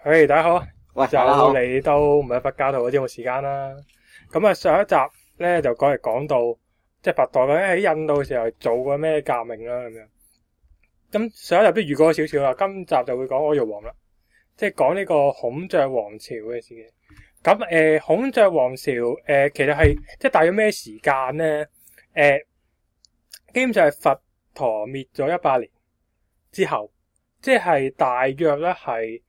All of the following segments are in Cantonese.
嘿，大家好， 喂， 就嚟到唔係佛教徒嘅節目時間啦。咁啊，上一集咧就講到，即係佛陀喺印度嘅時候做過咩革命啦咁樣。咁上一集都預過少少啦，今集就會講阿育王啦，即係講呢個孔雀王朝嘅事嘅。咁孔雀王朝其實係即係大約咩時間咧？基本上係佛陀滅咗100年之後，即係大約咧係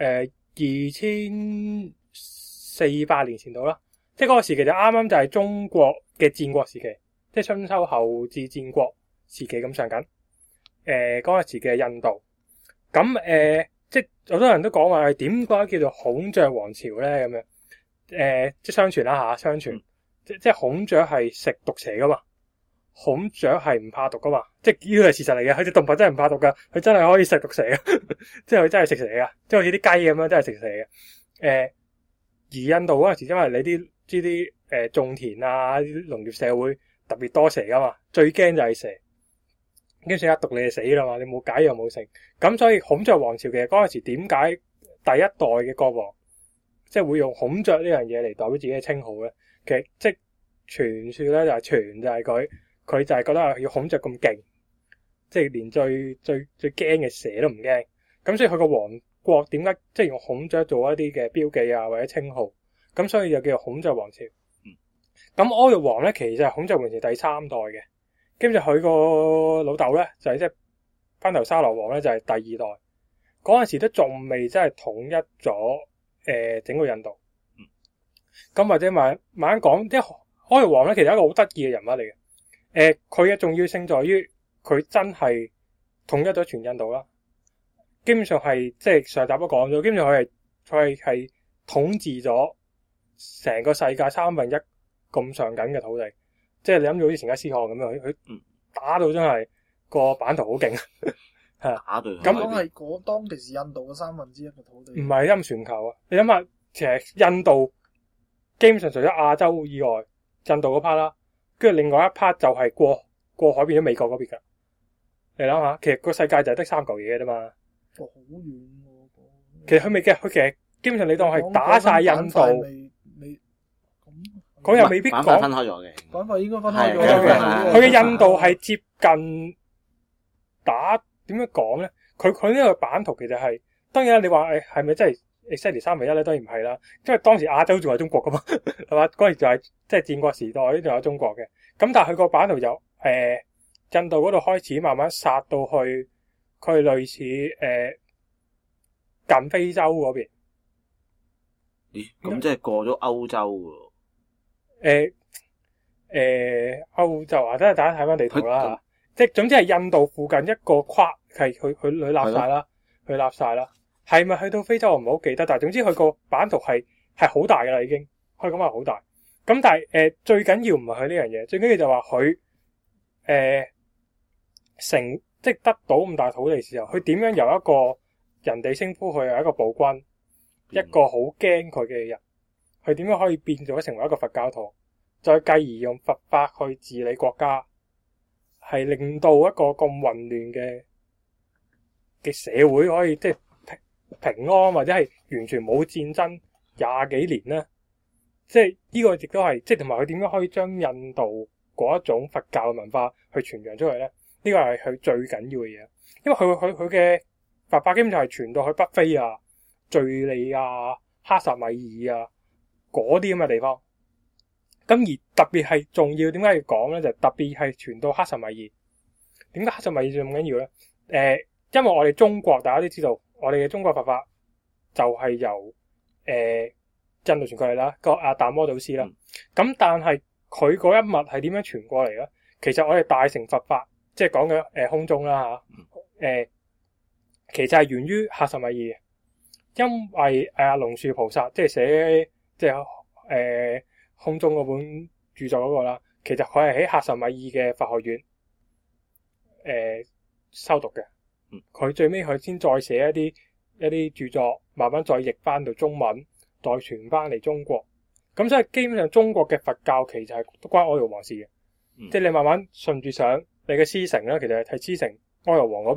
2400年前度啦。即係嗰個時期就啱啱就係中國嘅戰國時期，即係春秋後至戰國時期咁上緊。嗰個時嘅印度，咁即係好多人都講話係點解叫做孔雀王朝咧咁樣？即係相傳啦嚇，相傳即係孔雀係食毒蛇噶嘛，孔雀係唔怕毒噶嘛，即係呢個係事實嚟嘅。佢隻動物真係唔怕毒噶，佢真係可以食毒蛇嘅，即係佢真係食蛇噶，即係好似啲雞咁樣真係食蛇嘅。而印度嗰陣時，因為你啲種田啊，啲農業社會特別多蛇噶嘛，最驚就係蛇。跟住一毒你就死啦嘛，你冇解又冇成，咁所以孔雀王朝其實嗰陣時點解第一代嘅國王即係會用孔雀呢樣嘢嚟代表自己嘅稱號咧？其實即係傳說咧就係傳就係佢就係覺得要孔雀咁勁，即係連最驚嘅蛇都唔驚，咁所以佢個王國點解即係用孔雀做一啲嘅標記啊或者稱號，咁所以就叫做孔雀王朝。咁阿育王咧其實係孔雀王朝第3代嘅。跟住佢個老豆咧就係即係班頭沙羅王咧就係第2代，嗰陣時都仲未真係統一咗整個印度。咁或者慢慢講，即係阿育王咧其實係一個好得意嘅人物嚟嘅。佢嘅重要性在於佢真係統一咗全印度啦。基本上係即係上集都講咗，基本上佢係統治咗成個世界1/3咁上緊嘅土地。即係你諗住好似成吉思汗咁樣，佢打到真係個版圖好勁，係打到咁係嗰當其時印度嘅1/3嘅土地， 唔係陰全球啊！你諗下，其實印度基本上除咗亞洲以外，印度嗰 part 啦，跟住另外一 part 就係過海變咗美國嗰邊噶。你諗下，其實個世界就係得3嚿嘢嘅啫嘛。 好遠喎！ 其實佢未嘅，佢其實基本上你當係打晒印度。佢又未必講分開咗嘅， 板塊應該分開咗。 佢嘅印度係接近點樣講咧？佢呢個版圖其實係當然啦，你話係咪真係 exactly 1/3咧？當然唔係啦，因為當時亞洲仲係中國噶嘛，係嘛？嗰時就係即係戰國時代呢度有中國嘅。咁但係佢個版圖就印度嗰度開始慢慢殺到去佢類似近非洲嗰邊。 咦？咁即係過咗歐洲喎？ 歐洲啊，真係大家睇翻地圖啦，即係總之係印度附近一個框係佢立晒啦，佢立晒啦，係咪去到非洲我唔係好記得，但係總之佢個版圖係好大噶啦，已經可以講話好大。咁但係最緊要唔係佢呢樣嘢，最緊要就話佢即係得到咁大土地嘅時候，佢點樣由一個人哋稱呼佢係一個暴君，一個好驚佢嘅人。佢點樣可以變咗成為一個佛教徒，再繼而用佛法去治理國家，係令到一個咁混亂嘅社會可以即係平安，或者係完全冇戰爭20幾年咧？即係呢個亦都係即係同埋佢點樣可以將印度嗰一種佛教嘅文化去傳揚出去咧？呢個係佢最緊要嘅嘢，因為佢嘅佛法基本上係傳到去北非啊、敘利亞、哈薩米爾啊。嗰啲咁嘅地方，咁而特別係重要，點解要講咧？就特別係傳到哈薩米爾。點解哈薩米爾咁緊要咧？因為我哋中國大家都知道，我哋嘅中國佛法就係由印度傳過嚟啦，個阿達摩祖師啦。咁但係佢嗰一脈係點樣傳過嚟咧？其實我哋大乘佛法，即係講嘅空中啦嚇，其實係源於哈薩米爾嘅，因為龍樹菩薩即係寫。即係空中嗰本著作嗰個啦，其實佢係喺哈薩米爾嘅佛學院修讀嘅。佢最尾佢先再寫一啲著作，慢慢再譯翻到中文，再傳翻嚟中國。咁所以基本上中國嘅佛教其實係都關阿育王事嘅。即係你慢慢順住上你嘅師承咧，其實係師承阿育王嗰邊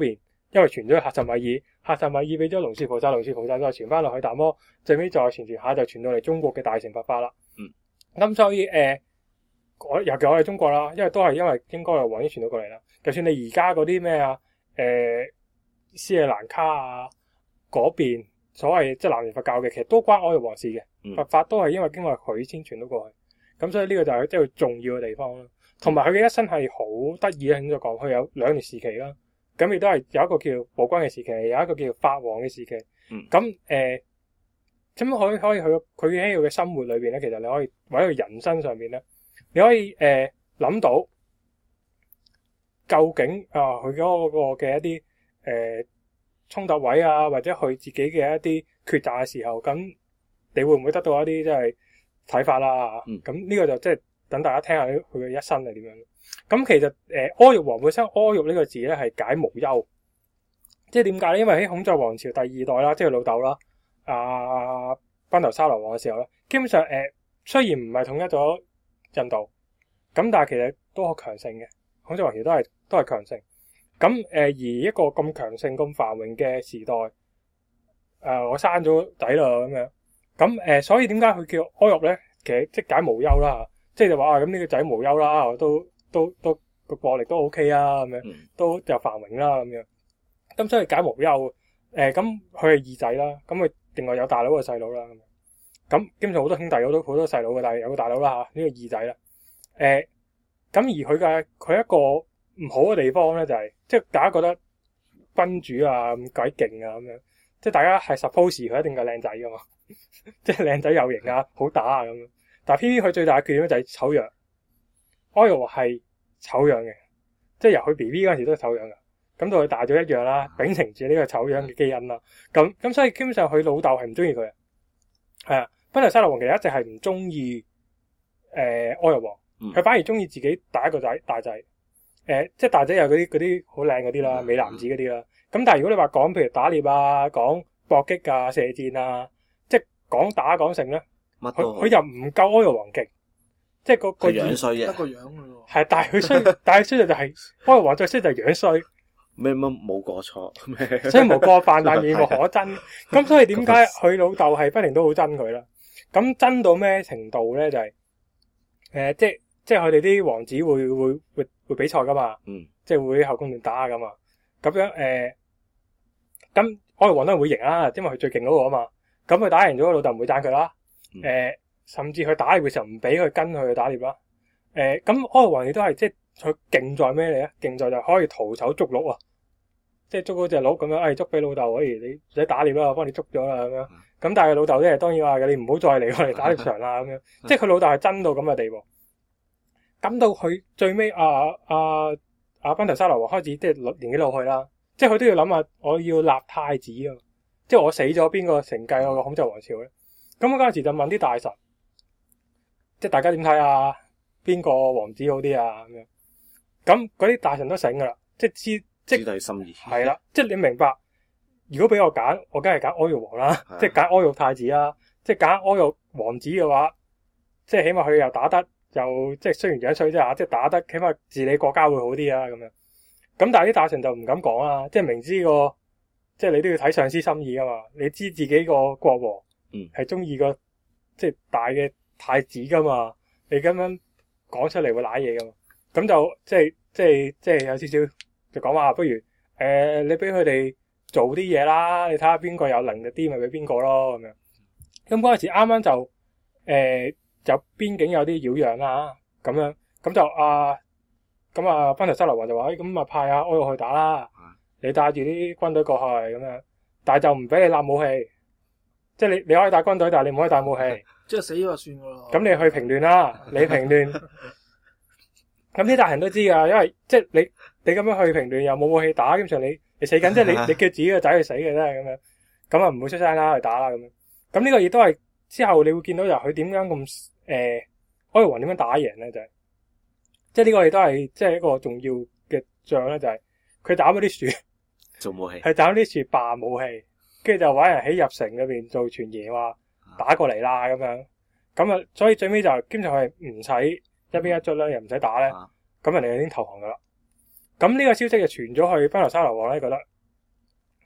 因為傳咗去喀什米爾，喀什米爾俾咗龍樹菩薩，龍樹菩薩再傳翻落去達摩，最尾再傳下就傳到嚟中國嘅大乘佛法啦。咁所以尤其我哋中國啦，因為都係因為英國嘅王已經傳到過嚟啦。就算你而家嗰啲咩啊，斯里蘭卡啊嗰邊所謂即係南傳佛教嘅，其實都關阿育王事嘅。佛法都係因為經過佢先傳到過去。咁所以呢個就係即係重要嘅地方啦。同埋佢嘅一生係好得意啊！咁就講佢有兩段時期啦。咁亦都係有一個叫暴君嘅時期，有一個叫法王嘅時期。咁咁可以佢喺佢嘅生活裏邊咧，其實你可以喺佢人生上邊咧，你可以諗到究竟佢嗰個嘅一啲衝突位啊，或者佢自己嘅一啲抉擇嘅時候，咁你會唔會得到一啲即係睇法啦？咁呢個就即係等大家聽下佢嘅一生係點樣。咁其實阿育王本身阿育呢個字咧係解無憂，即係點解咧？因為喺孔雀王朝第二代啦，即係老豆啦，賓頭沙羅王嘅時候咧，基本上雖然唔係統一咗印度，咁但係其實都好強盛嘅。孔雀王朝都係強盛。咁而一個咁強盛、咁繁榮嘅時代，我生咗仔啦咁樣。咁所以點解佢叫阿育咧？其實即解無憂啦，即係就話咁呢個仔無憂啦，都個國力都 OK 啊，咁樣都就繁榮啦咁樣。咁所以解無憂。咁佢係二仔啦，咁佢另外有大佬嘅細佬啦。咁基本上好多兄弟，好多細佬嘅，但係有個大佬啦嚇，呢個二仔啦。咁而佢一個唔好嘅地方咧，就係即係大家覺得君主啊咁鬼勁啊咁樣，即係大家係 suppose 佢一定係靚仔噶嘛，即係靚仔有型啊，好打啊咁樣。但係偏偏佢最大嘅缺點就係醜樣。阿育王係醜樣嘅，即係由佢 BB 嗰陣時都係醜樣噶。咁到佢大咗一樣啦，秉承住呢個醜樣嘅基因啦。咁所以基本上佢老豆係唔中意佢嘅。係啊，賓頭沙羅王其實一直係唔中意阿育王，佢反而中意自己第一個仔大仔。即係大仔有嗰啲好靚嗰啲啦，美男子嗰啲啦。咁但係如果你話講譬如打獵啊、講搏擊啊、射箭啊，即係講打講成咧，佢又唔夠阿育王勁。即係個樣衰嘅， 得個樣嘅喎。 係，但係佢衰，但係衰就係阿育王最衰就係樣衰。 咩冇過錯， 所以無過犯，但面目可憎。咁所以點解佢老豆係不停都好憎佢啦？咁憎到咩程度咧？就係即係佢哋啲王子會比賽噶嘛，即係會喺後宮亂打噶嘛。咁樣咁阿育王都係會贏啦，因為佢最勁嗰個啊嘛。咁佢打贏咗，老豆唔會讚佢啦。甚至佢打獵嘅時候唔俾佢跟佢去打獵啦。咁阿育王亦都係即係佢勁在咩嚟咧？勁在就可以徒手捉鹿啊！即係捉嗰隻鹿咁樣，捉俾老豆，你唔使打獵啦，我幫你捉咗啦咁樣。咁但係老豆咧，當然話你唔好再嚟我哋打獵場啦咁樣。即係佢老豆係憎到咁嘅地步。咁到佢最尾賓頭沙羅王開始即係年紀老去啦，即係佢都要諗下，我要立太子啊！即係我死咗邊個承繼我個孔雀王朝咧？咁嗰陣時就問啲大臣，即係大家點睇啊？邊個王子好啲啊？咁樣。咁嗰啲大臣都醒噶啦，即係知道心意係啦，即係你明白。如果俾我揀，我梗係揀阿育王啦，即係揀阿育太子啦。即係揀阿育王子嘅話，即係起碼佢又打得，又即係雖然樣衰啫嚇，即係打得，起碼治理國家會好啲啊咁樣。咁但係啲大臣就唔敢講啦，即係明知個，即係你都要睇上司心意噶嘛。你知自己個國王係中意個即係大嘅太子噶嘛，你咁樣講出嚟會瀨嘢噶嘛。咁就即係有少少就講話，不如你俾佢哋做啲嘢啦，你睇下邊個有能力啲，咪俾邊個咯咁樣。咁嗰陣時啱啱就邊境有啲擾攘啦，咁樣咁就賓頭沙羅王就話，咁啊派阿育去打啦，你帶住啲軍隊過去咁樣，但係就唔俾你立武器，即係你可以帶軍隊，但係你唔可以帶武器。 即係死咗就算噶啦。 咁你去平亂啦，你平亂。咁啲大人都知噶，因為即係你咁樣去平亂又冇武器打，基本上你死緊，即係你叫自己個仔去死嘅啫咁樣，咁啊唔會出聲啦，去打啦咁樣。咁呢個亦都係之後你會見到就佢點樣咁阿育王點樣打贏咧，就係即係呢個亦都係即係一個重要嘅仗咧，就係佢打嗰啲樹做武器， 係打啲樹霸武器，跟住就揾人喺入城嗰邊做傳言話打過嚟啦咁樣。咁啊，所以最尾就基本上係唔使一邊一卒啦，又唔使打咧，咁人哋已經投降噶啦。咁呢個消息就傳咗去賓頭沙羅王咧，覺得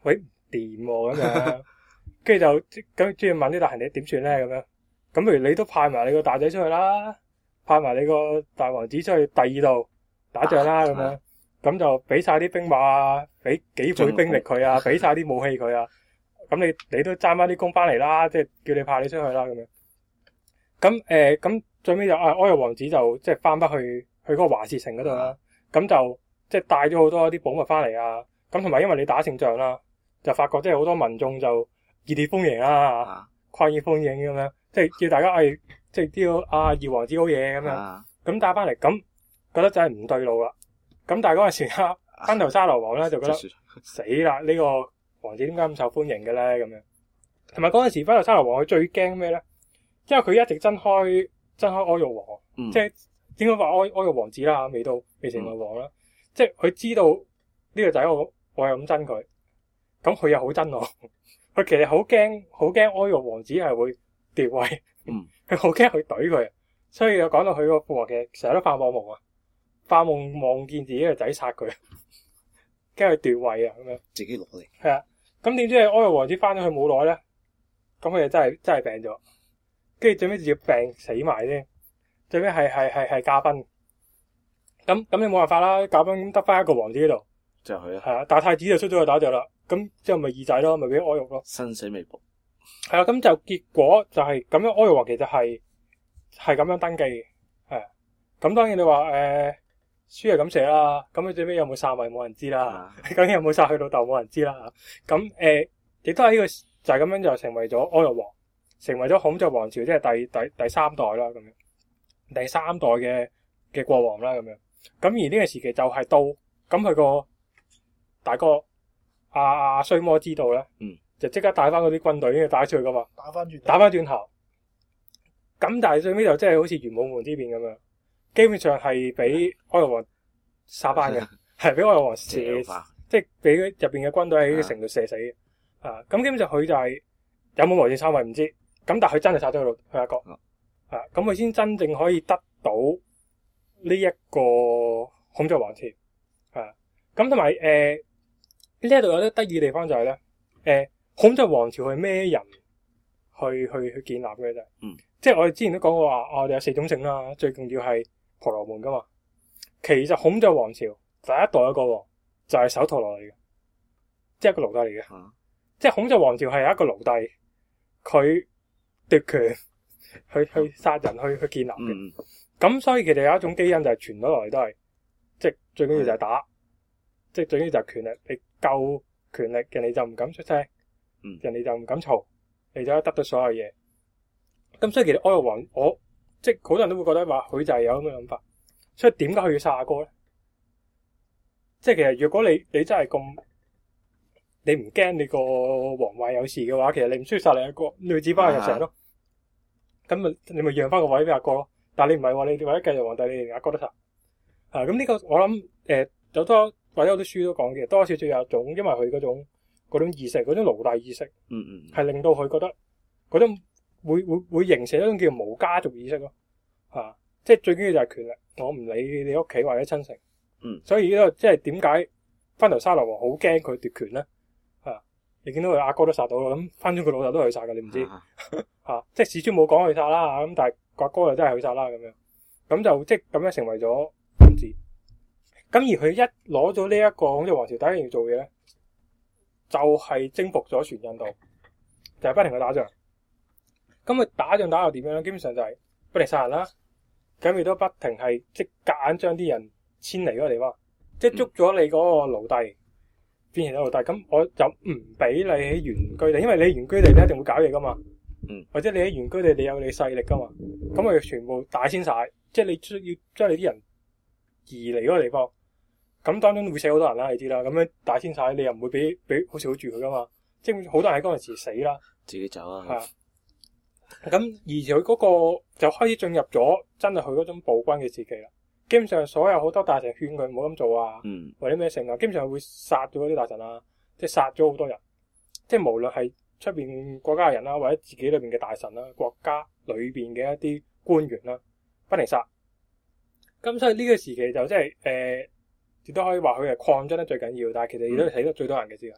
喂唔掂喎咁樣，跟住就咁中意問啲大臣你點算咧咁樣。咁不如你都派埋你個大仔出去啦，派埋你個大王子出去第二度打仗啦咁樣。咁就俾晒啲兵馬啊，俾幾倍兵力佢啊，俾晒啲武器佢啊。咁你都爭翻啲功翻嚟啦，即係叫你派你出去啦咁樣。咁最尾就阿柯玉王子就即係翻返去嗰個華氏城嗰度啦。咁就即係帶咗好多啲寶物翻嚟啊。咁同埋因為你打勝仗啦，就發覺即係好多民眾就熱烈歡迎啦，誇熱歡迎咁樣，即係叫大家即係知道二王子好嘢咁樣。咁帶翻嚟，咁覺得真係唔對路啦。咁但係嗰陣時啊，班頭沙羅王咧就覺得死啦！呢個王子點解咁受歡迎嘅咧？咁樣同埋嗰陣時，班頭沙羅王佢最驚咩咧？因為佢一直爭開柯玉王，即係應該話柯玉王子啦，未成為王啦。即係佢知道呢個仔我又咁憎佢，咁佢又好憎我。佢其實好驚柯玉王子係會奪位，佢好驚佢懟佢，所以就講到佢個父王其實成日都發惡夢啊。發夢望見自己個仔殺佢，跟住奪位啊咁樣， 自己落嚟。 係啊，咁點知柯玉王子翻咗去冇耐咧，咁佢就真係病咗，跟住最尾直接病死埋啫。最尾係駕崩，咁你冇辦法啦，駕崩得翻一個王子喺度， 就係佢啦。 係啊，大太子就出咗去打仗啦，咁之後咪二仔咯，咪俾柯玉咯， 生死未卜。 係啊，咁就結果就係咁樣，柯玉王其實係咁樣登記嘅，係啊，咁當然你話書係咁寫啦，咁佢最尾有冇殺咪冇人知啦，究竟有冇殺佢老豆冇人知啦。咁亦都係呢個就係咁樣就成為咗柯玉王，成為咗孔雀王朝即係第三代啦咁樣，第三代嘅國王啦咁樣。咁而呢個時期就係到咁佢個大哥阿須摩知道咧，就即刻帶翻嗰啲軍隊，跟住打出去噶嘛，打翻轉頭。咁但係最尾就真係好似玄武門之變咁樣。基本上係俾柯玉王殺翻嘅，係俾柯玉王射，即係俾入邊嘅軍隊喺城度射死嘅。咁基本上佢就係有冇無戰三位唔知，咁但係佢真係殺咗佢阿哥，咁佢先真正可以得到呢一個孔雀王朝。咁同埋呢一度有啲得意嘅地方就係咧，孔雀王朝係咩人去建立嘅啫？即係我哋之前都講過話，我哋有4種姓啦，最重要係婆羅門噶嘛。其實孔雀王朝第一代一個王就係首陀羅嚟嘅，即係一個奴隸嚟嘅。即係孔雀王朝係一個奴隸，佢奪權去殺人去建立嘅。咁所以其實有一種基因就係傳咗落嚟都係，即係最緊要就係打，即係最緊要就係權力。你夠權力，人哋就唔敢出聲，人哋就唔敢嘈，你就可以得到所有嘢。咁所以其實柯玉王即係好多人都會覺得話佢就係有咁嘅諗法，所以點解佢要殺阿哥咧？即係其實如果你真係咁，你唔驚你個皇位有事嘅話，其實你唔需要殺你阿哥，你只翻去入城咯。咁你咪讓翻個位俾阿哥咯。但係你唔係話你為咗繼續皇帝，你連阿哥都殺。咁呢個我諗有多或者有啲書都講嘅，多少少有一種，因為佢嗰種意識，嗰種奴隸意識，係令到佢覺得嗰種。會形成一種叫無家族意識咯，即係最緊要就係權力，我唔理你屋企或者親情，所以呢個即係點解番頭沙羅王好驚佢奪權咧？你見到佢阿哥都殺到咯，咁翻轉佢老豆都係去殺嘅，你唔知即係史書冇講佢殺啦，咁但係個阿哥又真係去殺啦咁樣，咁就即係咁樣成為咗王子。咁而佢一攞咗呢一個孔雀王朝，第一件要做嘢咧，就係征服咗全印度，就係不停去打仗。咁佢打仗打到點樣咧？基本上就係不停殺人啦，咁亦都不停係即係夾硬將啲人遷離嗰個地方，即係捉咗你嗰個奴隸變成咗奴隸，咁我就唔俾你喺原居地，因為你喺原居地你一定會搞嘢噶嘛，或者你喺原居地你有你勢力噶嘛，咁我全部打遷晒，即係你需要將你啲人移離嗰個地方，咁當中會死好多人啦，你知啦，咁樣打遷晒，你又唔會俾好少住佢噶嘛，即係好多人喺嗰陣時死啦， 自己走啊。 咁而佢嗰個就開始進入咗真係佢嗰種暴君嘅時期啦。基本上所有好多大臣勸佢唔好咁做啊，或者咩成啊，基本上會殺咗嗰啲大臣啊，即係殺咗好多人，即係無論係出邊國家嘅人啦，或者自己裏邊嘅大臣啦，國家裏邊嘅一啲官員啦，不停殺。咁所以呢個時期就即係亦都可以話佢係擴張得最緊要，但係其實亦都死得最多人嘅時間。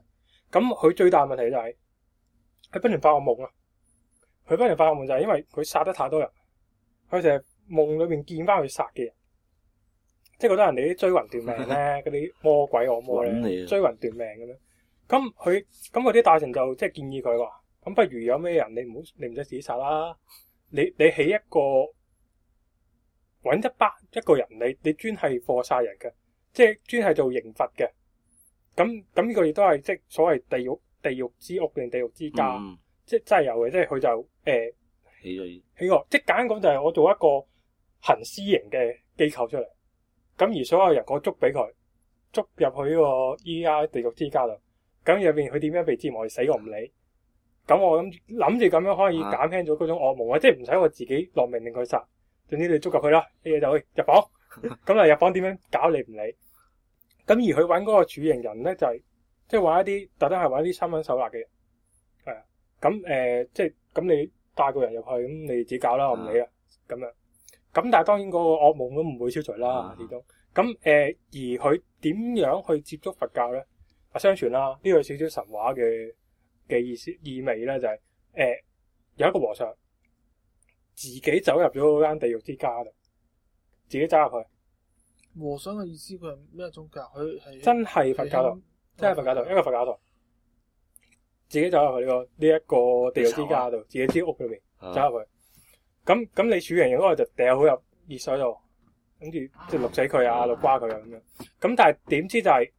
咁佢最大問題就係佢不斷發惡夢啊！佢不斷發惡夢就係因為佢殺得太多人，佢成日夢裏邊見翻佢殺嘅人，即係覺得人哋啲追魂斷命咧，嗰啲魔鬼惡魔咧追魂斷命咁樣。咁佢啲大臣就即係建議佢話：咁不如有咩人你唔使自己殺啦，你起一個揾一個人，你專係貨殺人嘅，即係專係做刑罰嘅。咁呢個亦都係即係所謂地獄之屋定地獄之家，即係真係有嘅。即係佢就起個，即係簡單講就係我做一個行私刑嘅機構出嚟，咁而所有人我捉俾佢捉入去呢個依家地獄之家度，咁入邊佢點樣被折磨死我唔理，咁我諗住咁樣可以減輕咗嗰種惡夢啊，即係唔使我自己落命令佢殺，總之你捉入去啦，啲嘢就去入房，咁啊入房點樣搞你唔理。咁而佢揾嗰個處刑人咧，就係即係揾一啲特登係揾啲心狠手辣嘅人，係啊。咁即係咁你帶個人入去，咁你自己搞啦，我唔理啦。咁樣。咁但係當然嗰個惡夢都唔會消除啦，始終。咁而佢點樣去接觸佛教咧？相傳啦，呢個少少神話嘅意味咧，就係有一個和尚自己走入咗嗰間地獄之家度，自己走入去。 和尚嘅意思佢係咩宗教？佢係真係佛教徒，真係佛教徒，一個佛教徒，自己走入去呢一個地獄之家度，自己啲屋裏邊走入去。咁你處刑嗰個就掉好入熱水度，跟住即係淥死佢啊，淥瓜佢啊咁樣。咁但係點知就係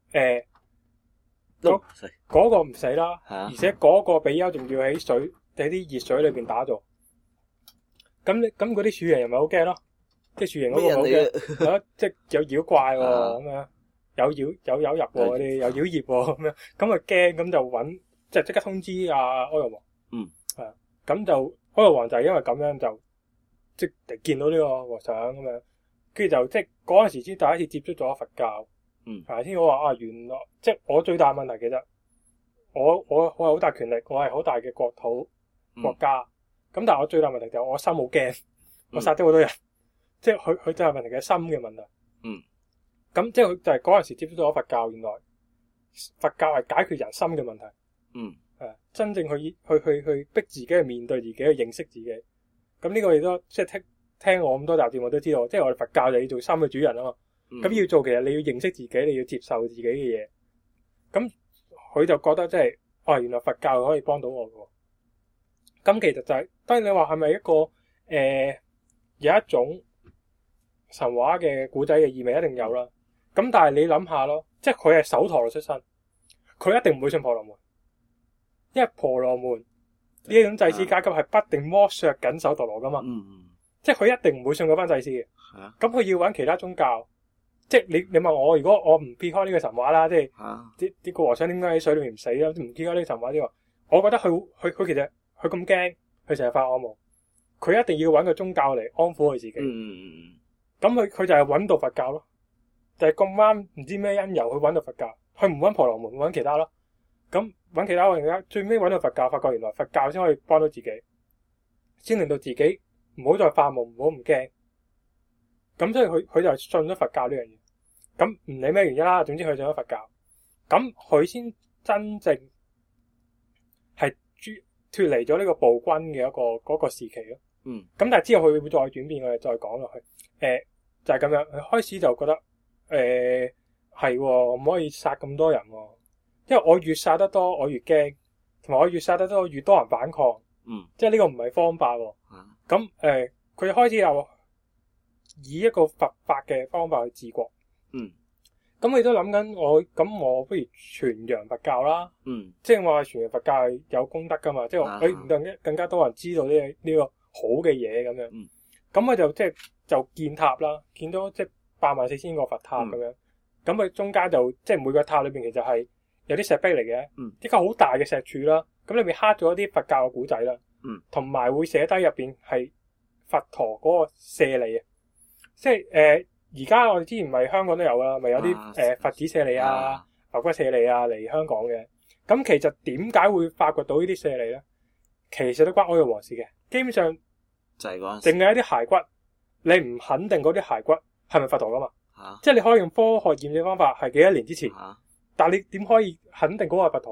嗰個唔死啦，而且嗰個比丘仲要喺啲熱水裏邊打坐。咁嗰啲處刑又咪好驚咯？即係處刑嗰個好驚，即係有妖怪喎咁樣，有入喎嗰啲，有妖孽喎咁樣，咁啊驚，咁就揾即刻通知阿阿育王。係咁就阿育王就係因為咁樣就即係見到呢個和尚咁樣，跟住就即係嗰陣時先第一次接觸咗佛教。係先我話原來即係我最大問題其實我係好大權力，我係好大嘅國家，咁但係我最大問題就係我心好驚，我殺咗好多人。即係佢就係問題嘅心嘅問題。咁即係佢就係嗰陣時接觸咗佛教，原來佛教係解決人心嘅問題。真正去逼自己去面對自己，去認識自己。咁呢個亦都即係聽我咁多集節目都知道，即係我哋佛教就要做心嘅主人啊嘛。咁要做其實你要認識自己，你要接受自己嘅嘢。咁佢就覺得即係原來佛教可以幫到我嘅。咁其實就係當然你話係咪一個有一種神話嘅古仔嘅意味一定有啦，咁但係你諗下咯，即係佢係首陀羅出身，佢一定唔會信婆羅門，因為婆羅門呢一種祭司階級係不定剝削緊首陀羅噶嘛，即係佢一定唔會信嗰班祭司嘅。咁佢要揾其他宗教，即係你問我，如果我唔撇開呢個神話啦，即係啲個和尚點解喺水裏面唔死啦？唔撇開呢個神話之外，我覺得佢其實佢咁驚，佢成日發惡夢，佢一定要揾個宗教嚟安撫佢自己。咁佢就係揾到佛教咯，就係咁啱唔知咩因由去揾到佛教，佢唔揾婆羅門，揾其他咯。咁揾其他，最尾揾到佛教，發覺原來佛教先可以幫到自己，先令到自己唔好再發夢，唔好咁驚。咁所以佢就信咗佛教呢樣嘢。咁唔理咩原因啦，總之佢信咗佛教，咁佢先真正係脫離咗呢個暴君嘅嗰個時期咯。咁但係之後佢會再轉變，我哋再講落去。就係咁樣，佢開始就覺得係唔可以殺咁多人喎，因為我越殺得多，我越驚，同埋我越殺得多，越多人反抗。即係呢個唔係方法喎。咁佢開始又以一個佛法嘅方法去治國。咁佢都諗緊我不如傳揚佛教啦。即係話傳揚佛教係有功德噶嘛，即係我更加多人知道呢個好嘅嘢咁樣。咁佢就即係就建塔啦，建到即係84000個佛塔咁樣。咁佢中間就即係每個塔裏邊其實係有啲石碑嚟嘅，一個好大嘅石柱啦。咁裏面刻咗一啲佛教嘅古仔啦，同埋會寫低入邊係佛陀嗰個舍利啊。即係而家我哋之前咪香港都有啦，咪有啲佛子舍利啊、牛骨舍利啊嚟香港嘅。咁其實點解會發掘到呢啲舍利咧？其實都關阿育王事嘅，基本上。 就係嗰陣， 淨係一啲骸骨，你唔肯定嗰啲骸骨係咪佛陀噶嘛？即係你可以用科學驗證方法係幾多年之前，但係你點可以肯定嗰個係佛陀咧？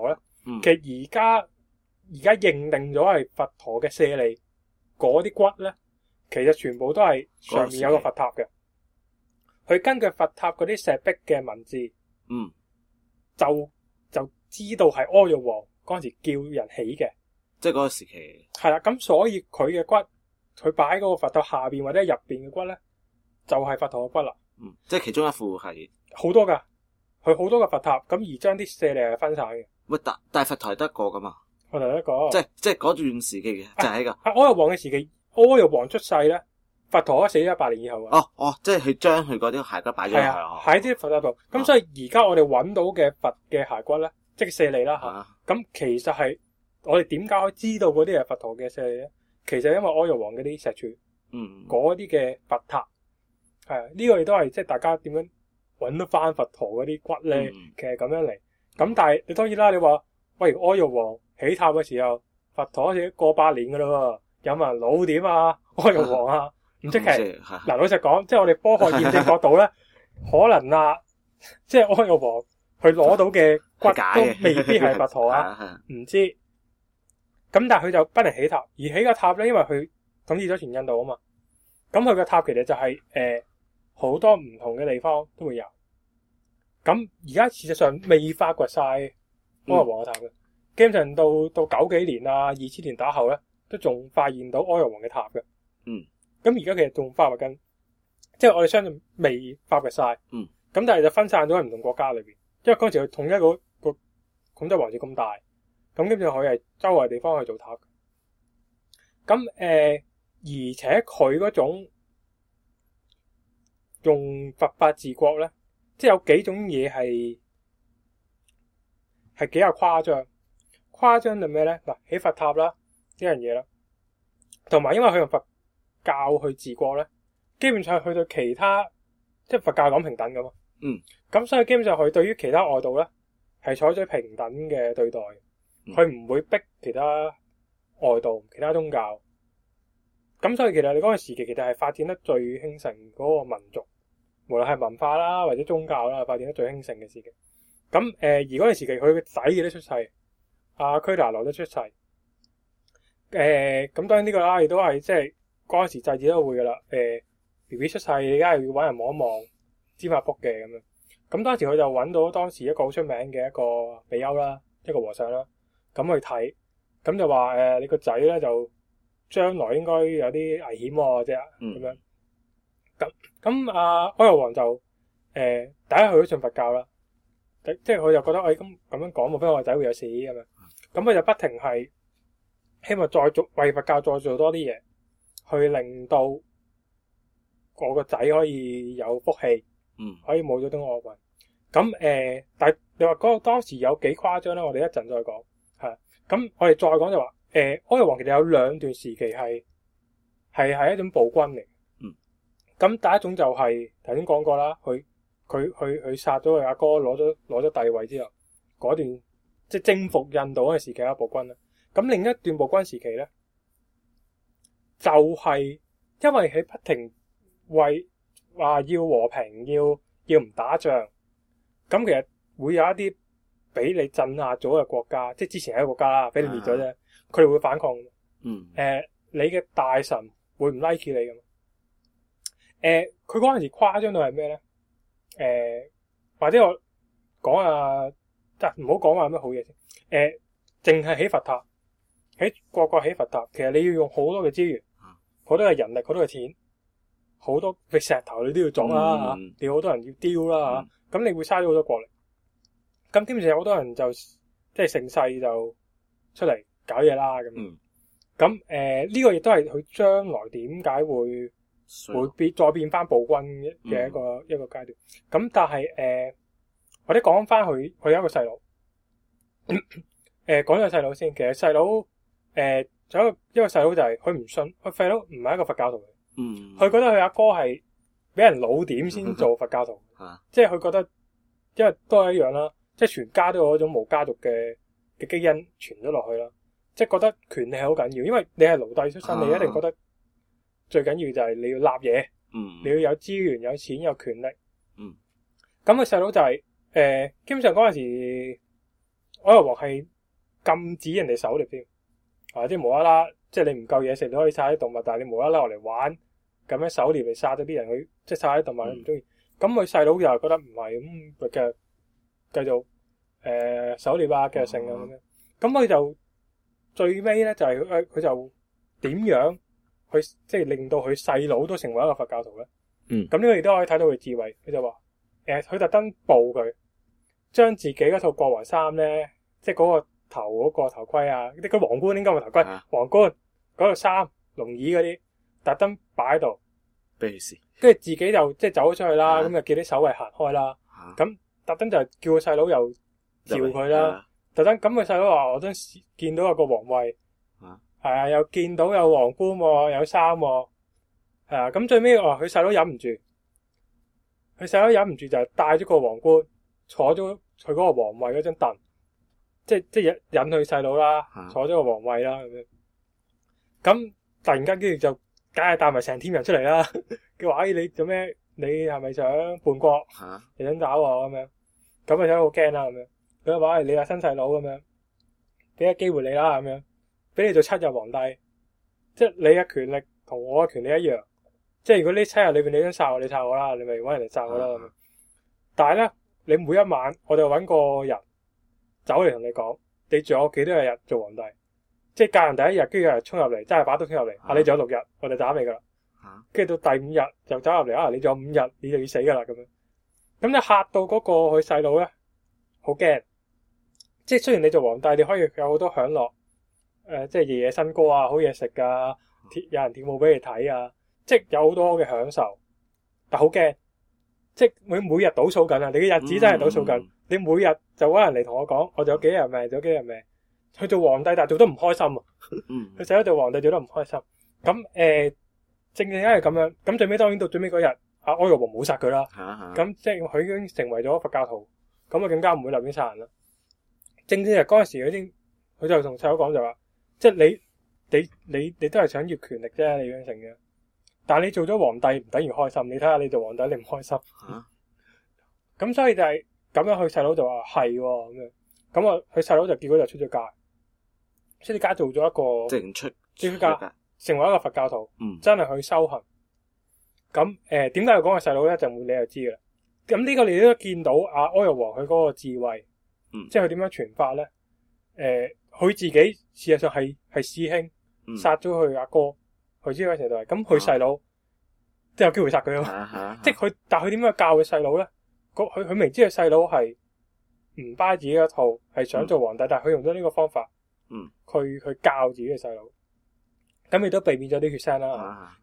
其實而家認定咗係佛陀嘅舍利嗰啲骨咧，其實全部都係上面有個佛塔嘅。佢根據佛塔嗰啲石壁嘅文字，就知道係阿育王嗰陣時叫人起嘅， 即係嗰個時期。 係啦，咁所以佢嘅骨，佢擺喺嗰個佛塔下邊或者入邊嘅骨咧，就係佛陀嘅骨啦。 即係其中一副係好多噶，佢好多個佛塔，咁而將啲舍利係分散嘅。 喂，但係佛陀係得一個噶嘛？ 我頭一個， 即係嗰段時期嘅就係噶。 阿育王嘅時期，阿育王出世咧，佛陀死咗100年以後啊。 即係佢將佢嗰啲骸骨擺咗落去喺啲佛塔度。咁所以而家我哋揾到嘅佛嘅骸骨咧，即係舍利啦吓。咁其實係我哋點解可以知道嗰啲係佛陀嘅舍利咧？其實因為阿育王嗰啲石柱，嗰啲嘅佛塔，係呢個亦都係即係大家點樣揾得翻佛陀嗰啲骨咧？其實咁樣嚟。咁但係你當然啦，你話喂，阿育王起塔嘅時候，佛陀死過百年噶啦喎，有冇人老點啊？阿育王啊，唔出奇。嗱，老實講，即係我哋科學驗證角度咧，可能即係阿育王佢攞到嘅骨都未必係佛陀啊，唔知。咁但係佢就不能起塔，而起個塔咧，因為佢統治咗全印度啊嘛。咁佢個塔其實就係好多唔同嘅地方都會有。咁而家事實上未發掘晒阿育王嘅塔嘅，基本上到90幾年啊2000年打後咧，都仲發現到阿育王嘅塔嘅。咁而家其實仲發掘緊，即係我哋相信未發掘晒。咁但係就分散咗喺唔同國家裏邊，因為嗰陣時佢統一個統治王朝咁大，咁跟住佢係周圍地方去做塔。咁而且佢嗰種用佛法治國咧，即係有幾種嘢係幾有誇張。誇張係咩咧？嗱，起佛塔啦呢樣嘢啦，同埋因為佢用佛教去治國咧，基本上去到其他即係佛教講平等噶嘛。咁所以基本上佢對於其他外道咧係採取平等嘅對待，佢唔會逼其他外道、其他宗教。咁所以其實你嗰個時期其實係發展得最興盛嗰個民族，無論係文化啦或者宗教啦，發展得最興盛嘅時期。咁而嗰個時期佢嘅仔亦都出世，阿拘拿羅都出世。咁當然呢個啦，亦都係即係嗰陣時祭祀都會噶啦。BB 出世，你梗係要揾人望一望占卜嘅咁樣。咁當時佢就揾到當時一個好出名嘅一個比丘啦，一個和尚啦，咁去睇，咁就話你個仔咧就將來應該有啲危險喎，即係咁樣。咁阿育王就第一佢都信佛教啦，即係佢就覺得咁樣講，無非我個仔會有事咁樣。咁佢就不停係希望再為佛教再做多啲嘢，去令到我個仔可以有福氣，可以冇咗啲惡運。咁但係你話嗰個當時有幾誇張咧？我哋一陣再講。係咁，我哋再講就話阿育王其實有兩段時期係一種暴君嚟。咁第一種就係頭先講過啦，佢殺咗佢阿哥，攞咗帝位之後，嗰段即係征服印度嗰個時期嘅暴君啦。咁另一段暴君時期咧，就係因為佢不停為話要和平，要唔打仗，咁其實會有一啲俾你鎮壓咗嘅國家，即係之前係一個國家啦，俾你滅咗啫，佢哋會反抗。你嘅大臣會唔 like 你㗎？佢嗰陣時誇張到係咩咧？或者我講下，唔好講話咩好嘢先。淨係起佛塔，喺各個起佛塔，其實你要用好多嘅資源，好多嘅人力，好多嘅錢，好多嘅石頭你都要種啦，你好多人要雕啦，咁你會嘥咗好多國力。咁基本上有好多人就即係盛世就出嚟搞嘢啦咁。咁呢個亦都係佢將來點解會再變翻暴君嘅一個階段。咁但係或者講翻佢有一個細佬。講咗細佬先，其實細佬仲有一個細佬就係佢唔信，佢細佬唔係一個佛教徒嚟。佢覺得佢阿哥係俾人老點先做佛教徒。即係佢覺得，因為都係一樣啦，即係全家都有嗰種無家族嘅基因傳咗落去啦。即係覺得權力係好緊要，因為你係奴隸出身，你一定覺得最緊要就係你要立嘢，你要有資源、有錢、有權力。咁佢細佬就係基本上嗰陣時，阿育王係禁止人哋狩獵添，即係無啦啦，即係你唔夠嘢食，你可以殺啲動物，但係你無啦啦落嚟玩，咁樣狩獵嚟殺咗啲人，佢即係殺啲動物，你唔中意。咁佢細佬又覺得唔係，咁繼續狩獵啊，繼續成啊咁樣。咁佢就最尾咧就係佢就點樣去即係令到佢細佬都成為一個佛教徒咧？咁呢個亦都可以睇到佢智慧。佢就話佢特登報佢，將自己嗰套國王衫咧，即係嗰個嗰個頭盔啊，啲個皇冠應該係頭盔，皇冠嗰套衫、龍椅嗰啲，特登擺喺度， 俾佢試。 跟住自己就即係走咗出去啦，咁就叫啲守衛行開啦。咁特登就叫個細佬又召佢啦。特登咁佢細佬話：我都見到有個皇位，係啊，又見到有皇冠喎，有衫喎，係啊。咁最尾佢細佬忍唔住，就帶咗個皇冠，坐咗佢嗰個皇位嗰張凳，即係引佢細佬啦，坐咗個皇位啦咁樣。咁突然間跟住就梗係帶埋成 team 人出嚟啦。佢話：你做咩？你係咪想叛國？你想打我咁樣？咁佢細佬好驚啦咁樣。佢話：你係新細佬咁樣，俾個機會你啦咁樣，俾你做7日皇帝，即係你嘅權力同我嘅權力一樣。即係如果呢7日裏邊你想殺我，你殺我啦，你咪揾人嚟殺我啦咁樣。但係咧，你每一晚我就揾個人走嚟同你講，你仲有幾多日做皇帝？即係隔人第1日，跟住有人衝入嚟，揸住把刀衝入嚟，你仲有6日，我就打你噶啦。跟住到第5日就走入嚟，你仲有5日，你就要死噶啦咁樣。咁就嚇到嗰個佢細佬咧，好驚。即係雖然你做皇帝，你可以有好多享樂，即係夜夜笙歌啊，好嘢食啊，有人跳舞俾你睇啊，即係有好多嘅享受，但好驚。即係每日倒數緊啊！你嘅日子真係倒數緊。你每日就揾人嚟同我講，我仲有幾日命，仲有幾日命。去做皇帝，但係做得唔開心啊！佢細佬做皇帝做得唔開心。咁正因為咁樣，咁最尾當然到最尾嗰日，阿安玉皇冇殺佢啦。咁即係佢已經成為咗佛教徒，咁啊更加唔會立亂殺人啦。正係嗰陣時佢就同細佬講就話，即係你都係想要權力啫，你養成嘅。但係你做咗皇帝唔等於開心，你睇下你做皇帝你唔開心。咁所以就係咁樣，佢細佬就話係咁樣。咁啊，佢細佬就結果就出咗家，出咗家做咗一個正出家，成為一個佛教徒，真係去修行。咁點解要講佢細佬咧？就你就知噶啦。咁呢個你都見到阿阿育王佢嗰個智慧，即係佢點樣傳法咧？佢自己事實上係師兄殺咗佢阿哥，佢知嗰程度係咁，佢細佬都有機會殺佢啊！即係佢，但係佢點樣教佢細佬咧？佢明知佢細佬係唔拜自己一套，係想做皇帝，但係佢用咗呢個方法，去教自己嘅細佬，咁亦都避免咗啲血腥啦。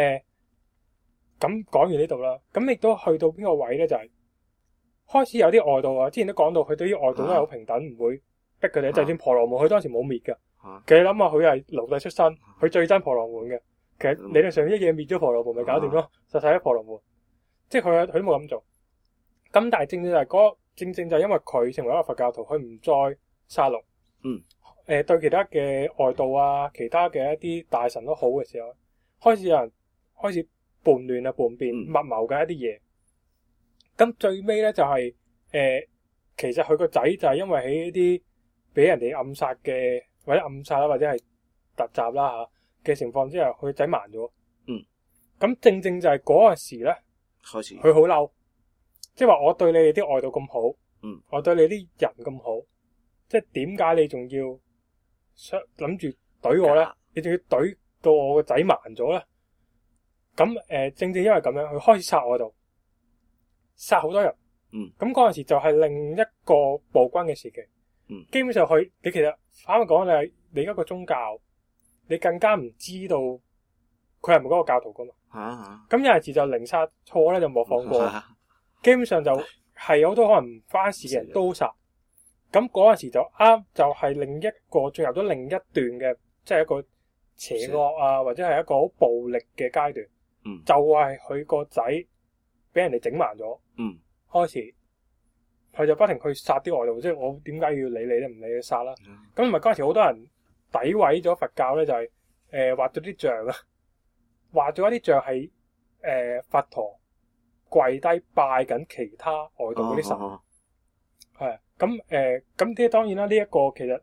咁講完呢度啦，咁亦都去到邊個位咧？就係開始有啲外道啊！之前都講到，佢對於外道都係好平等，唔會逼佢哋。就算婆羅門，佢當時冇滅噶。其實你諗下，佢係奴隸出身，佢最憎婆羅門嘅。其實理論上一嘢滅咗婆羅門咪搞掂咯，殺晒啲婆羅門。即係佢都冇咁做。咁但係正正就係正正就係因為佢成為一個佛教徒，佢唔再殺戮。對其他嘅外道啊，其他嘅一啲大臣都好嘅時候，開始有人開始叛亂啊、叛變、密謀嘅一啲嘢。咁最尾咧就係其實佢個仔就係因為喺呢啲俾人哋暗殺嘅，或者暗殺啦，或者係突襲啦嘅情況之下，佢個仔盲咗。咁正正就係嗰陣時咧， 開始佢好嬲，即係話我對你哋啲外道咁好，我對你啲人咁好，即係點解你仲要諗住懟我咧？你仲要懟到我個仔盲咗咧？咁正正因為咁樣，佢開始殺我度，殺好多人。咁嗰陣時就係另一個暴君嘅時期。基本上你其實反過講，你一個宗教，你更加唔知道佢係唔係嗰個教徒噶嘛。咁有陣時就零殺錯咧，就冇放過。基本上就係有好多可能唔關事嘅人都殺。咁嗰陣時就啱，就係另一個進入咗另一段嘅，即係一個邪惡啊，或者係一個好暴力嘅階段。就係佢個仔俾人哋整盲咗。開始佢就不停去殺啲外道，即係我點解要理你咧？唔理佢殺啦。咁咪嗰陣時好多人詆毀咗佛教咧，就係畫咗啲像啊，畫咗一啲像係佛陀跪低拜緊其他外道嗰啲神。係咁即係當然啦。呢一個其實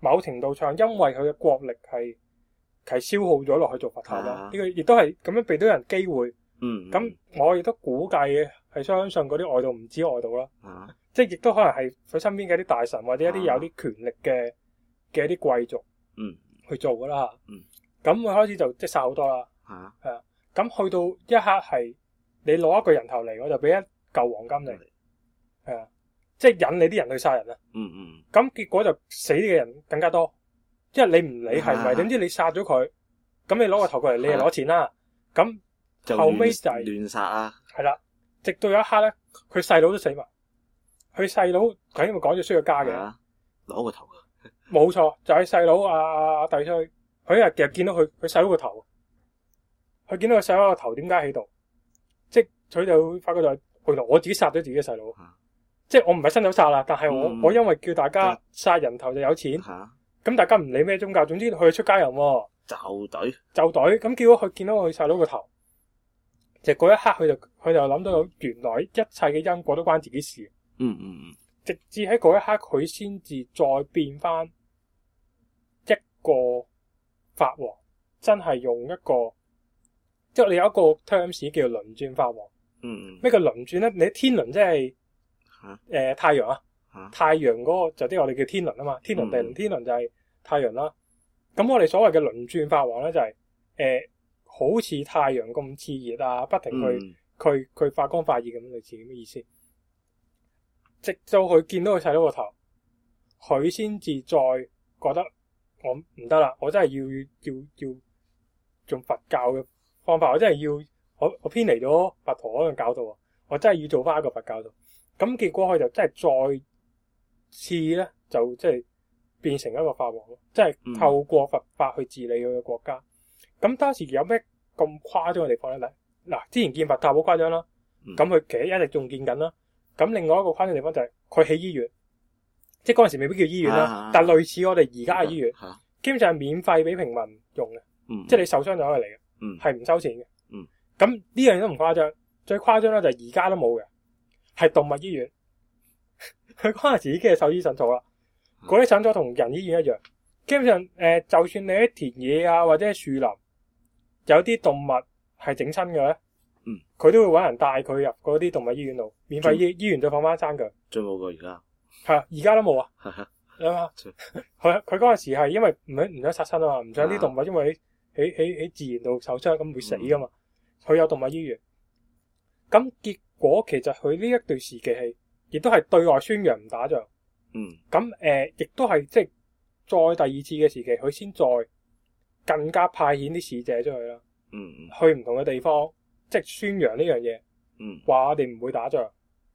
某程度上因為佢嘅國力係消耗咗落去做佛頭啦。呢個亦都係咁樣俾到人機會。咁我亦都估計係相信嗰啲外道唔知外道啦。即係亦都可能係佢身邊嘅一啲大臣或者一啲有啲權力嘅一啲貴族去做噶啦。咁佢開始就即係殺好多啦。係啊。咁去到一刻係你攞一個人頭嚟，我就俾一嚿黃金嚟。係啊。即係引你啲人去殺人啊！咁結果就死嘅人更加多，即係你唔理係咪，總之你殺咗佢，咁你攞個頭過嚟，你就攞錢啦。咁後尾就係亂殺啊！係啦，直到有一刻咧，佢細佬都死埋，佢細佬佢因為講咗衰咗家嘅， 攞個頭， 冇錯，就係細佬阿弟衰，佢其實見到佢細佬個頭，佢見到佢細佬個頭點解喺度，即係佢就會發覺就係原來我自己殺咗自己嘅細佬。即係我唔係伸手殺啦，但係我因為叫大家殺人頭就有錢，咁大家唔理咩宗教，總之佢出街人就隊， 咁結果佢見到佢細佬個頭，就嗰一刻佢就諗到原來一切嘅因果都關自己事。直至喺嗰一刻佢先至再變翻一個法王，真係用一個即係你有一個 terms 叫做輪轉法王。咩叫輪轉咧？你天輪即係太陽啊，太陽嗰個就即係我哋叫天輪啊嘛，天輪地輪，天輪就係太陽啦。咁我哋所謂嘅輪轉法王咧就係好似太陽咁熾熱啊，不停佢發光發熱咁類似咁嘅意思。直到佢見到佢細佬個頭，佢先至再覺得我唔得啦，我真係要用佛教嘅方法，我真係要我偏離咗佛陀嗰個教導，我真係要做翻一個佛教徒。咁結果佢就真係再次咧，就即係變成一個法王咯，即係透過佛法去治理佢嘅國家。咁當時有咩咁誇張嘅地方咧？嗱，之前建佛塔好誇張啦，咁佢其實一直仲建緊啦。咁另外一個誇張嘅地方就係佢起醫院，即係嗰陣時未必叫醫院啦，但係類似我哋而家嘅醫院，基本上係免費俾平民用嘅，即係你受傷就可以嚟嘅，係唔收錢嘅。咁呢樣都唔誇張，最誇張咧就係而家都冇嘅。係動物醫院，佢嗰陣時已經係獸醫診所啦。嗰啲診所同人醫院一樣，基本上就算你喺田野啊或者係樹林，有啲動物係整親嘅咧，佢都會搵人帶佢入嗰啲動物醫院度，免費醫完再放翻生佢。最冇過而家，係啊，而家都冇啊。你諗下，佢嗰陣時係因為唔想殺親啊嘛，唔想啲動物因為喺自然度受傷咁會死噶嘛。佢有動物醫院，咁結果其實佢呢一段時期係，亦都係對外宣揚唔打仗。咁亦都係即係再第二次嘅時期，佢先再更加派遣啲使者出去啦。去唔同嘅地方，即係宣揚呢樣嘢。話我哋唔會打仗。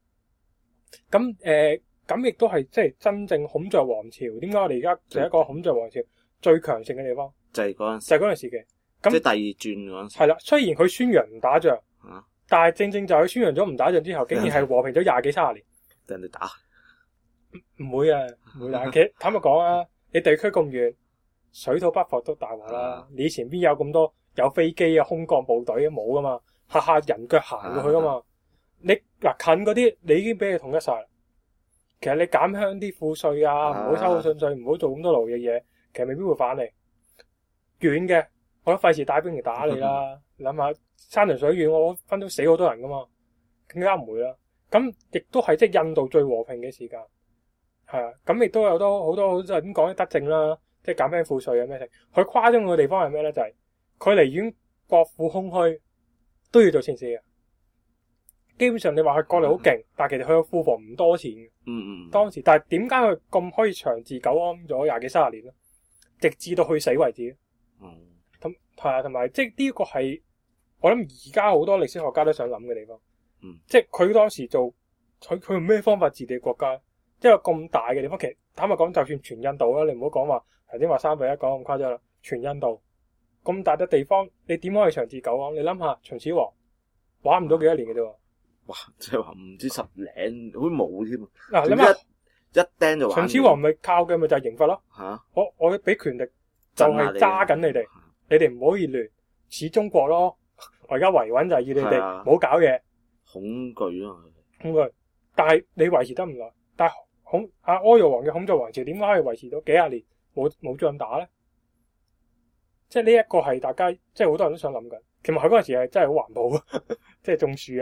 咁亦都係即係真正孔雀王朝。點解我哋而家就係一個孔雀王朝最強盛嘅地方？就係嗰陣時期。即係第二轉嗰陣時。係啦，雖然佢宣揚唔打仗。但係正正就係佢宣揚咗唔打仗之後，竟然係和平咗20幾30年。人哋打唔會啊，唔會打。其實坦白講啊，你地區咁遠，水土不服都大鑊啦。你以前邊有咁多有飛機啊、空降部隊冇噶嘛？下人腳行過去噶嘛？你嗱近嗰啲，你已經俾佢統一晒。其實你減輕啲賦稅啊，唔好收到信稅，唔好做咁多勞役嘢，其實未必會反嚟。遠嘅，我都費事帶兵嚟打你啦。諗下山長水遠，我分都死好多人噶嘛，更加唔會啦。咁亦都係即係印度最和平嘅時間，係啊。咁亦都有好多點講德政啦，即係減輕賦稅啊咩嘅。佢誇張嘅地方係咩咧？就係佢離遠國庫空虛都要做善事嘅。基本上你話佢國力好勁，但係其實佢個庫房唔多錢嘅。當時，但係點解佢咁可以長治久安咗20幾30年咧？直至到去死為止。咁係啊，同埋即係呢個係。我諗而家好多歷史學家都想諗嘅地方，即係佢當時做佢用咩方法治理國家？一個咁大嘅地方，其實坦白講，就算全印度啦，你唔好講話頭先話3:1講咁誇張啦，全印度咁大嘅地方，你點可以長治久安？你諗下，秦始皇玩唔到幾多年嘅啫喎，哇！即係話唔知10零，好似冇添。嗱，你諗下一釘就玩。秦始皇咪靠嘅咪就係刑罰咯。我俾權力就係揸緊你哋，你哋唔可以亂，似中國咯。我而家維穩就係要你哋唔好搞嘢，恐懼啊！恐懼，但係你維持得唔耐。但係阿阿育王嘅孔雀王朝點解可以維持到幾廿年？ 冇仗打咧？即係呢一個係大家即係好多人都想諗緊。其實佢嗰陣時係真係好環保啊，即係種樹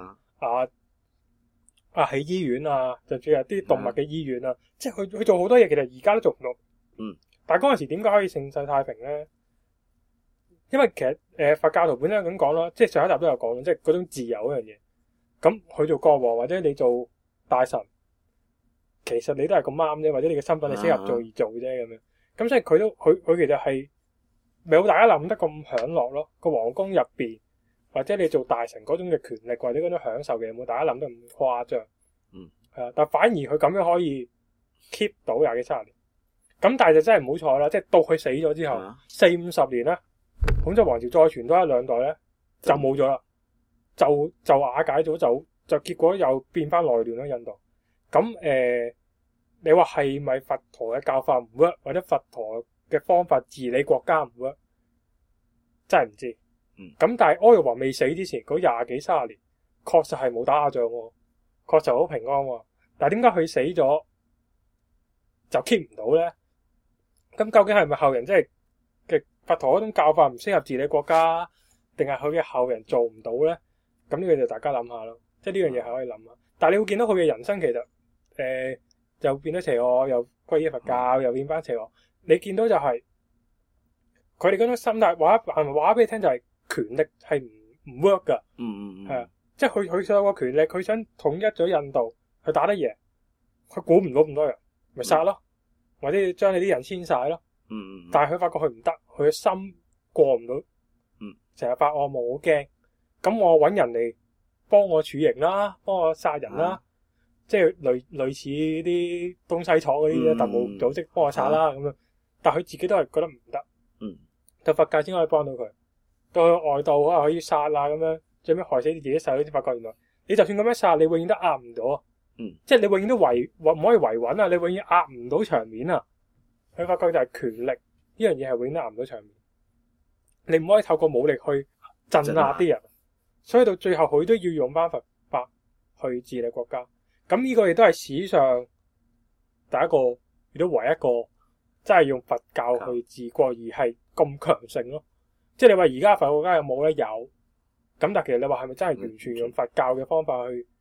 起醫院啊，就仲有啲動物嘅醫院啊，即係佢做好多嘢，其實而家都做唔到。但係嗰陣時點解可以盛世太平咧？因為其實佛教徒本身咁講啦，即係上一集都有講，即係嗰種自由嗰樣嘢。咁佢做國王或者你做大臣，其實你都係咁啱啫，或者你嘅身份係適合做而做啫咁樣。咁所以佢其實係冇大家諗得咁享樂咯。個皇宮入邊或者你做大臣嗰種嘅權力或者嗰種享受嘅，冇大家諗得咁誇張。係啊，但反而佢咁樣可以 keep 到廿幾30年。咁但係就真係唔好彩啦，即係到佢死咗之後，40-50年啦，孔雀王朝再傳多1-2代咧，就冇咗啦，就瓦解咗，就結果又變翻內亂咯，印度。咁你話係咪佛陀嘅教法唔 work，或者佛陀嘅方法治理國家唔 work，真係唔知。咁但係阿育王未死之前嗰20幾30年，確實係冇打仗喎，確實好平安喎。但係點解佢死咗就 keep 唔到咧？咁究竟係咪後人即係嘅佛陀嗰種教法唔適合治理國家，定係佢嘅後人做唔到咧？咁呢個就大家諗下咯，即係呢樣嘢係可以諗下。但係你會見到佢嘅人生其實又變咗邪惡，又歸依佛教，又變翻邪惡。你見到就係佢哋嗰種心態係咪話俾你聽就係權力係唔 work 噶？係啊，即係佢想有個權力，佢想統一咗印度，佢打得贏，佢估唔到咁多人，咪殺咯。或者將你啲人遷晒咯，但係佢發覺佢唔得，佢嘅心過唔到，成日發惡夢，好驚。咁我揾人嚟幫我處刑啦，幫我殺人啦，即係類似啲東西廠嗰啲特務組織幫我殺啦咁樣。但係佢自己都係覺得唔得，到佛教先可以幫到佢。到佢外道可能可以殺啦咁樣，最尾害死自己細佬先發覺原來你就算咁樣殺，你永遠都壓唔到。即係你永遠都唔可以維穩啊！你永遠壓唔到場面啊！佢發覺就係權力呢樣嘢係永遠壓唔到場面。你唔可以透過武力去鎮壓啲人，所以到最後佢都要用翻佛法去治理國家。咁呢個亦都係史上第一個，亦都唯一一個真係用佛教去治國而係咁強盛咯。即係你話而家佛教國家有冇咧？有。咁但係其實你話係咪真係完全用佛教嘅方法去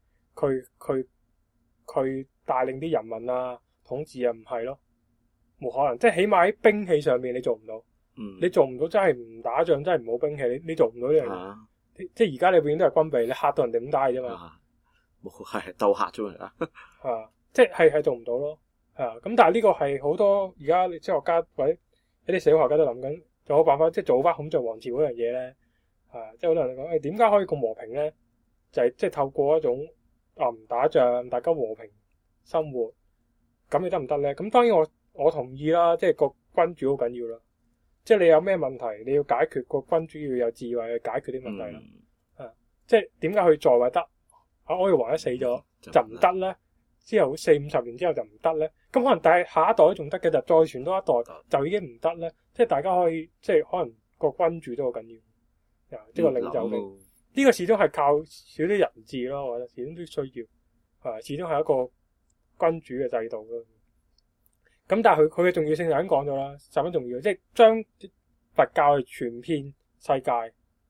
佢帶領啲人民啊，統治啊，唔係咯，冇可能。即係起碼喺兵器上面你做唔到，你做唔到真係唔打仗，真係唔好兵器，你做唔到呢樣嘢。即係而家你永遠都係軍備，你嚇到人哋咁打啫嘛。 冇係鬥嚇啫嘛。 即係做唔到咯。咁但係呢個係好多而家歷史學家或者一啲社會學家都諗緊，仲有辦法即係做翻孔雀王朝嗰樣嘢咧。即係好多人講點解可以咁和平咧？就係即係透過一種唔打仗，大家和平生活，咁你得唔得咧？咁當然我同意啦，即係個君主好緊要啦。即係你有咩問題，你要解決，個君主要有智慧去解決啲問題啦。即係點解佢在位得？阿育王一死咗就唔得咧？之後40-50年之後就唔得咧？咁可能但係下一代都仲得嘅，就再傳多一代就已經唔得咧？即係大家可以即係可能個君主都好緊要，即係個領袖嘅。呢個始終係靠少啲人治咯，我覺得始終都需要，始終係一個君主嘅制度咯。咁但係佢嘅重要性就已經講咗啦，十分重要，即係將佛教去傳遍世界，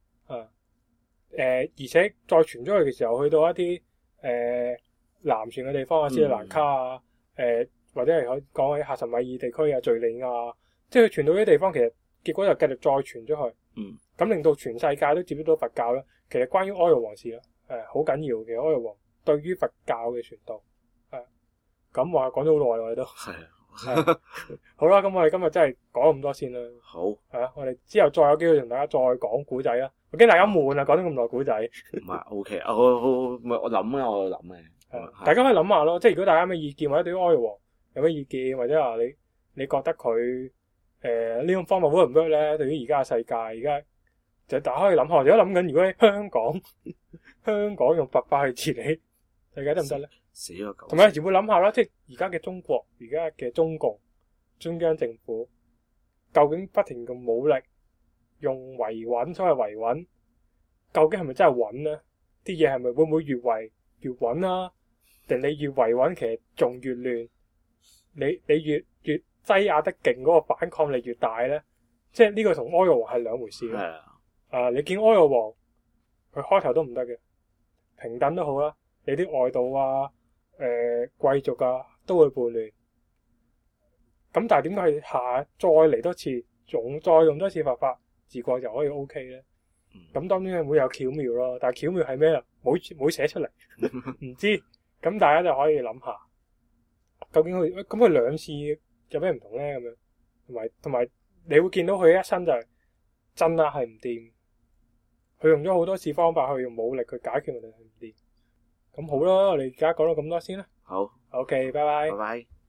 而且再傳咗去嘅時候，去到一啲南傳嘅地方啊，斯里蘭卡啊，或者係可以講喺喀什米爾地區啊、敘利亞，即係佢傳到啲地方，其實結果就繼續再傳咗去。咁令到全世界都接觸到佛教啦。其實關於阿育王事啦，好緊要嘅。阿育王對於佛教嘅傳導，咁話講咗好耐我哋都好啦。咁我哋今日真係講咁多先啦。 好， 我哋之後再有機會同大家再講古仔啦。我驚大家悶啊，講咗咁耐古仔。 唔係 OK，我諗嘅。 大家可以諗下咯，即係如果大家有咩意見或者對於阿育王有咩意見，或者話你覺得佢呢種方法 work 唔 work 咧？對於而家嘅世界，而家就大家可以諗下。而家諗緊，如果喺香港用佛法去治理世界得唔得咧？ 死咗狗！ 同埋有時會諗下啦，即係而家嘅中國，而家嘅中共中央政府，究竟不停咁武力用維穩，所謂維穩，究竟係咪真係穩咧？啲嘢係咪會唔會越維越穩啊？定你越維穩，其實仲越亂？你越擠壓得勁嗰個反抗力越大咧，即係呢個同柯玉皇係兩回事咯。 係啊， 你見柯玉皇佢開頭都唔得嘅，平等都好啦，你啲外道啊、貴族啊都會叛亂。咁但係點解佢下再嚟多次，再用多次佛法治國就可以 OK 咧？咁當然係會有巧妙咯，但係巧妙係咩啊？冇寫出嚟，唔知。咁大家就可以諗下，究竟佢兩次有咩唔同咧？咁樣同埋，你會見到佢一生就係真啦，係唔掂。佢用咗好多次方法去用武力去解決問題，係唔掂。咁好啦，我哋而家講到咁多先啦。 好 ，OK，拜拜拜。拜。